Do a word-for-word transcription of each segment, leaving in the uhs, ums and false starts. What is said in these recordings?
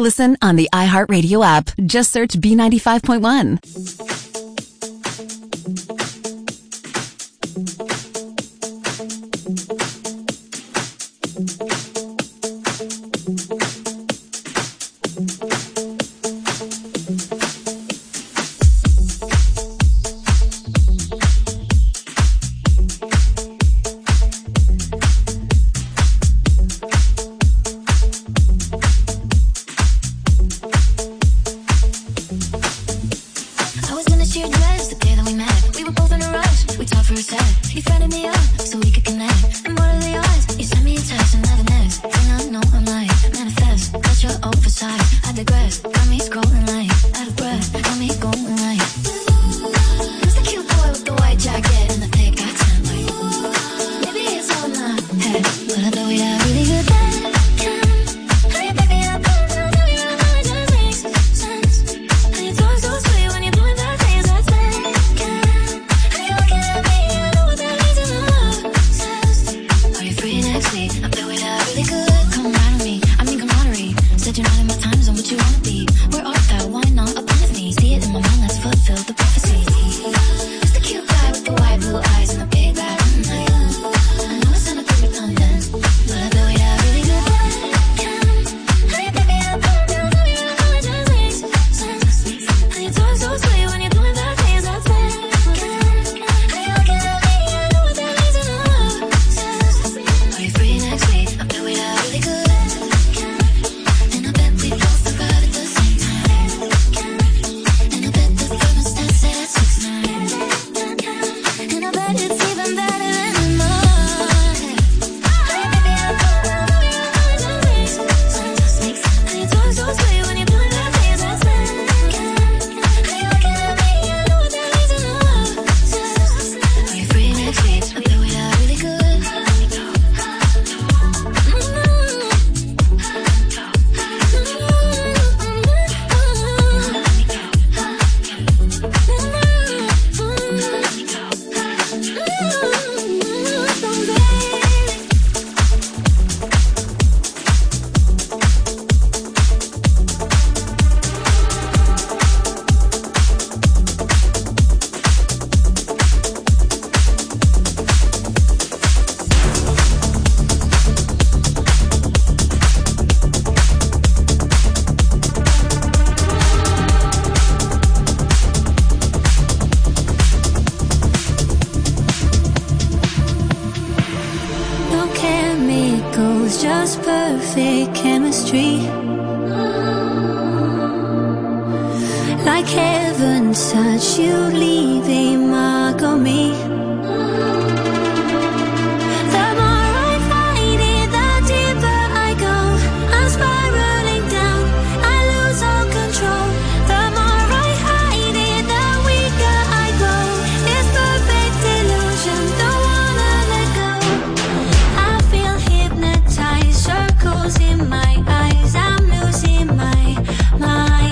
Listen on the iHeartRadio app. Just search B ninety-five point one.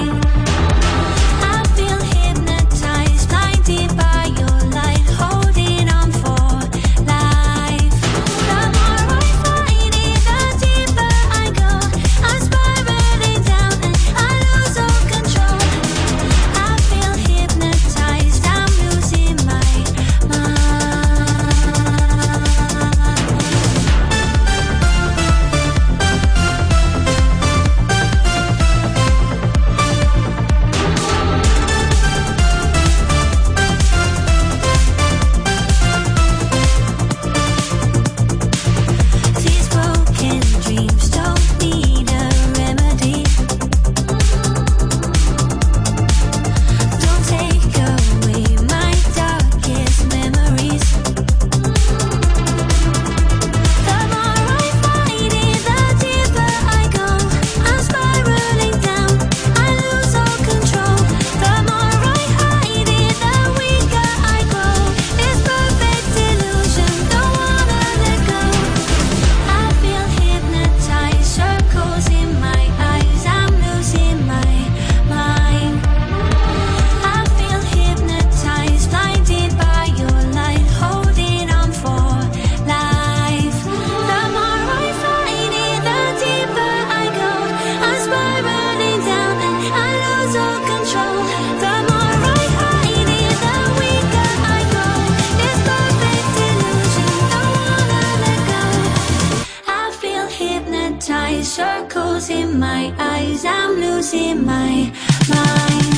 Holding closing my eyes, I'm losing my mind.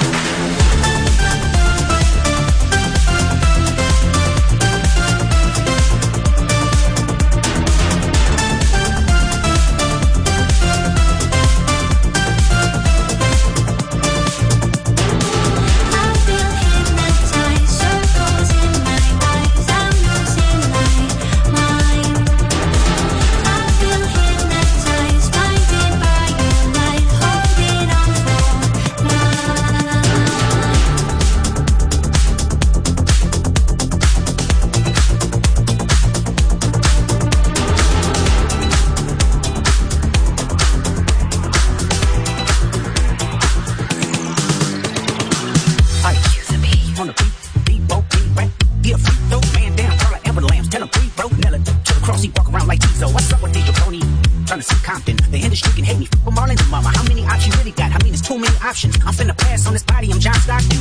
I'm finna pass on this body, I'm John Stockton.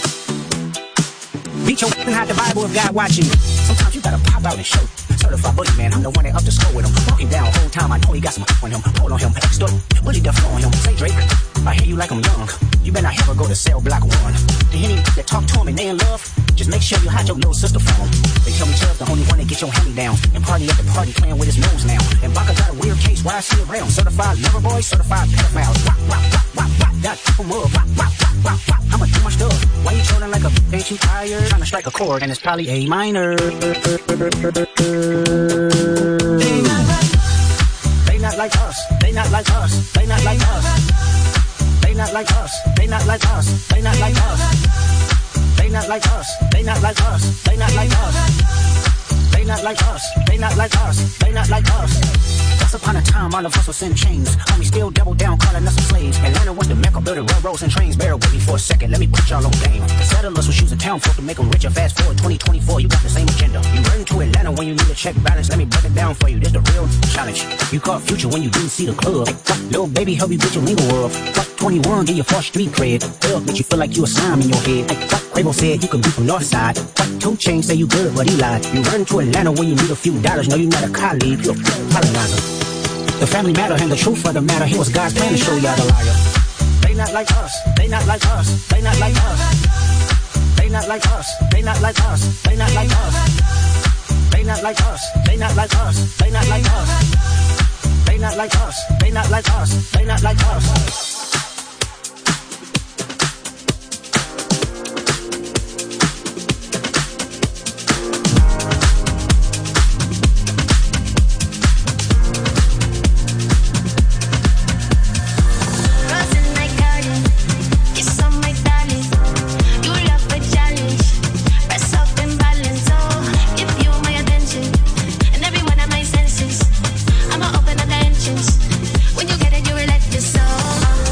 Beat your and hide the Bible if God watching. Sometimes you gotta pop out and show. Certified bully man, I'm the one that up the score with him. Walking down the whole time, I know he got some on him. Pull on him, extort, bully the flow on him. Say Drake, I hear you like I'm young. You better not ever go to cell block one. The any that talk to him and they in love, just make sure you hide your little sister from him. They tell me Chubb's the only one that get your hand down and party at the party playing with his nose now. And Baka got a weird case, why is he around? Certified lover boy, certified pedophiles. Wop, wop, wop, wop, wop, that him up. Wop, wop, wop, wop, wop. I'ma do my stuff. Why you trolling like a b- ain't you tired? Trying to strike a chord and it's probably A minor. They not like us. They not like us. They not like us. They not like us. They not like us. They not like us. They not like us. They not like us. They not like us. They not like us. They not like us. They not like us. Once upon a time, all of us was in chains. Homie still double down, calling us some slaves. Atlanta was the mecca, building railroads and trains. Bear with me for a second, let me put y'all on game. The settlers was using town folk to make them richer. Fast forward twenty twenty-four, you got the same agenda. You run to Atlanta when you need a check balance. Let me break it down for you, this the real challenge. You caught Future when you didn't see the club. Little baby help you get your lingo up. twenty-one, get your first street cred. Thug make you feel like you a slime in your head. Quavo said you could be from north side. Two Chainz say you good, but he lied. You run to Atlanta when you need a few dollars. No, you're not a colleague, you're a colonizer. The family matter and the truth of the matter. Here was God's plan to show y'all the liar. They not like us. They not like us. They not like us. They not like us. They not like us. They not like us. They not like us. They not like us. They not like us. They not like us. They not like us. They not like us. When you get it, you will let your soul.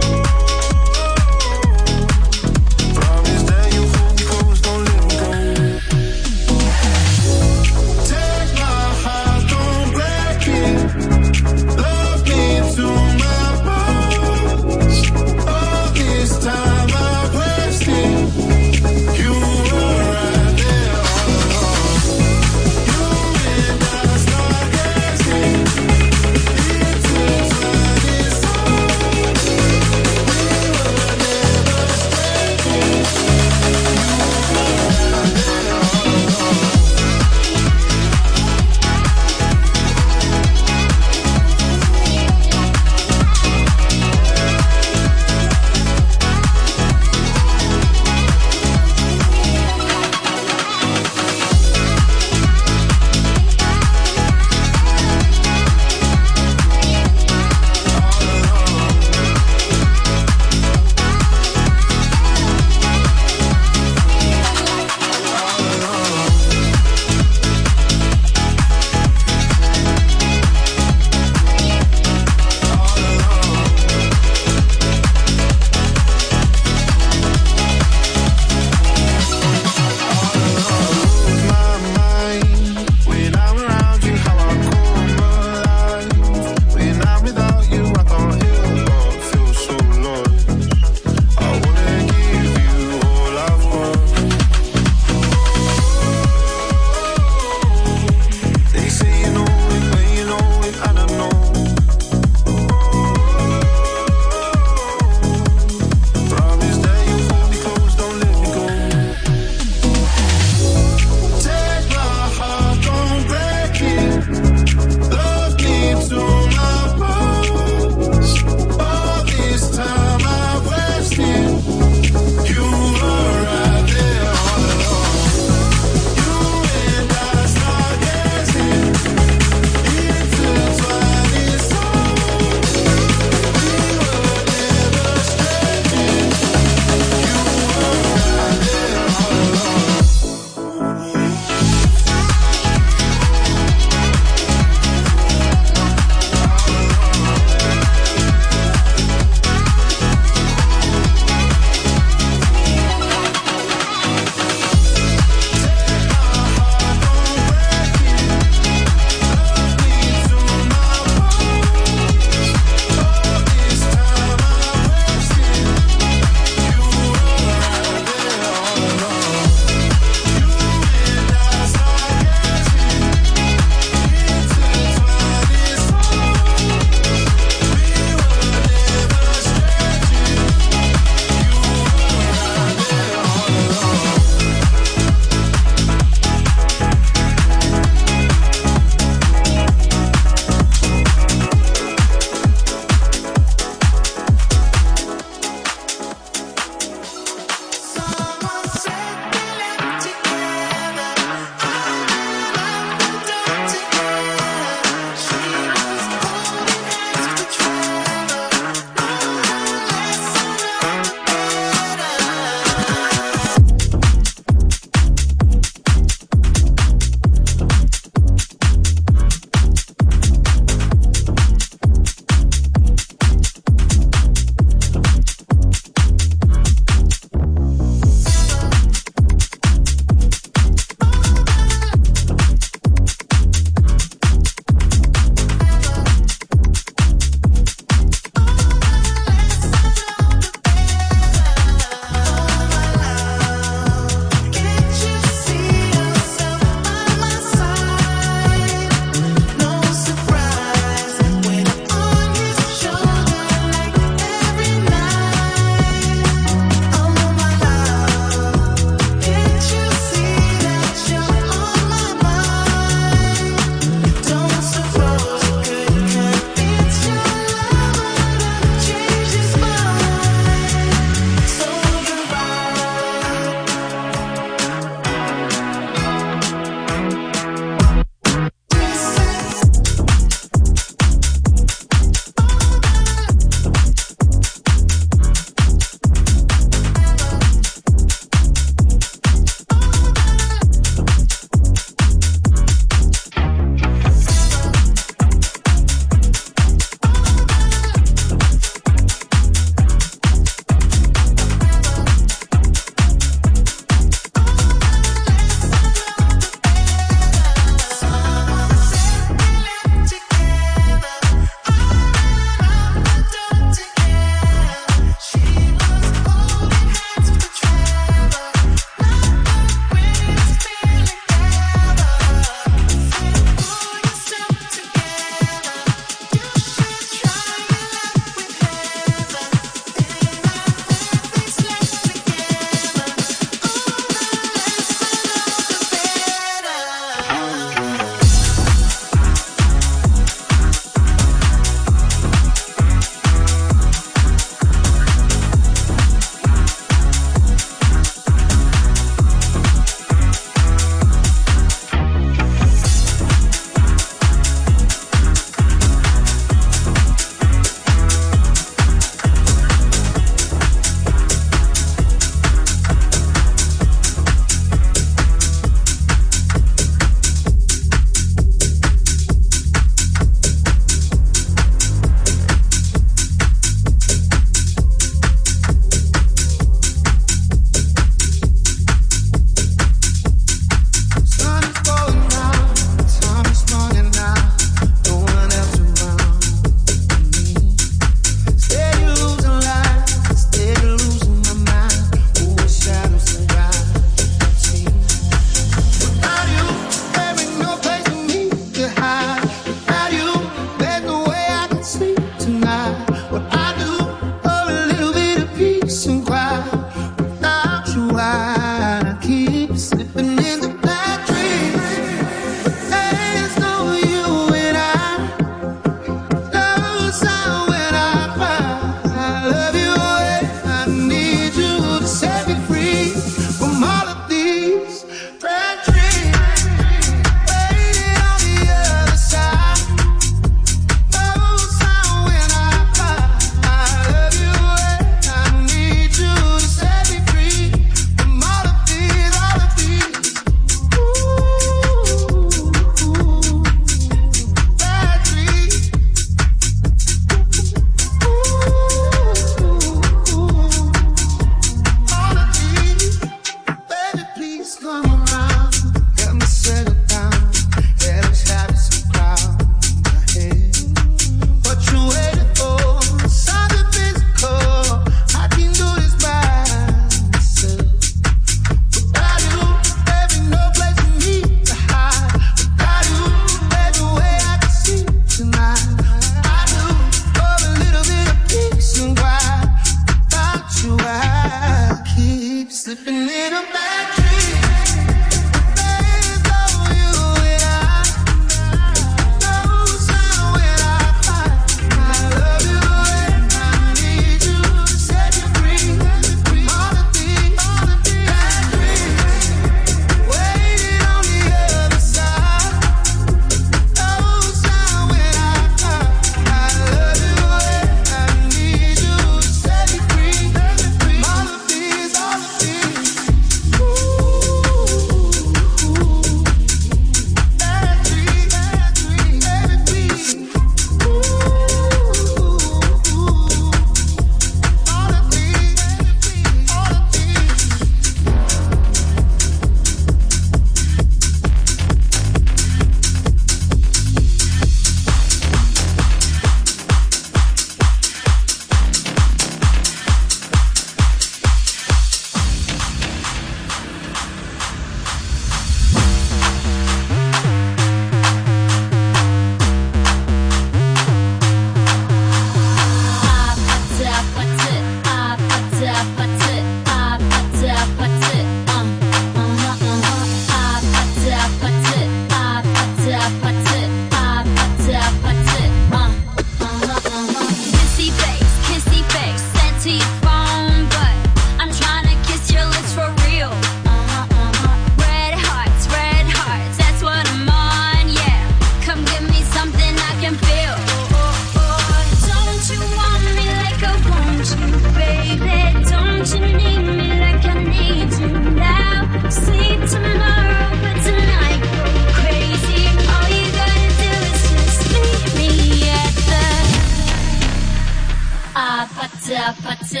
아파트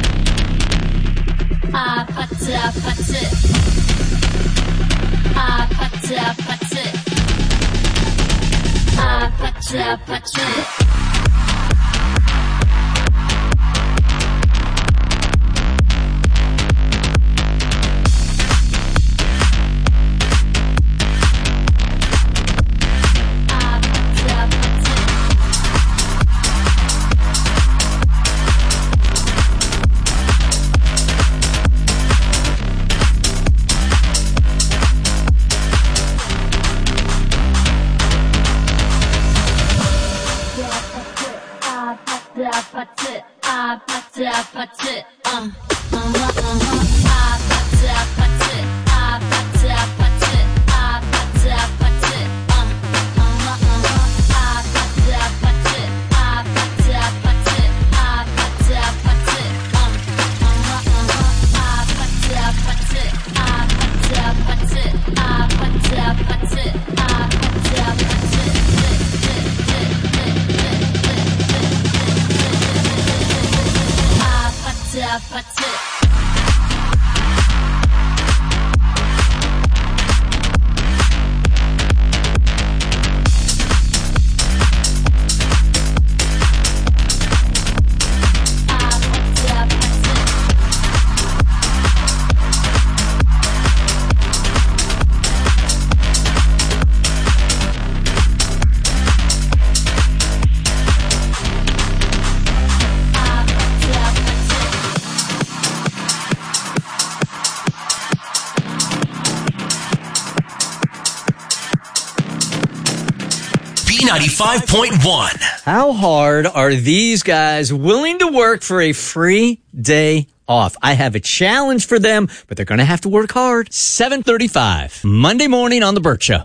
아파트 아파트 아파트 아파트 아파트 아파트 아파트 아파트 아파트 어 아파트 아파트 아파트 아파트 아파트 아파트 어 아파트 아파트 아파트 아파트 아파트 아파트 어 아파트 아파트 아파트 아파트 아파트 아파트 아파트 B ninety-five point one. How hard are these guys willing to work for a free day off? I have a challenge for them, but they're going to have to work hard. seven thirty-five, Monday morning on The Burt Show.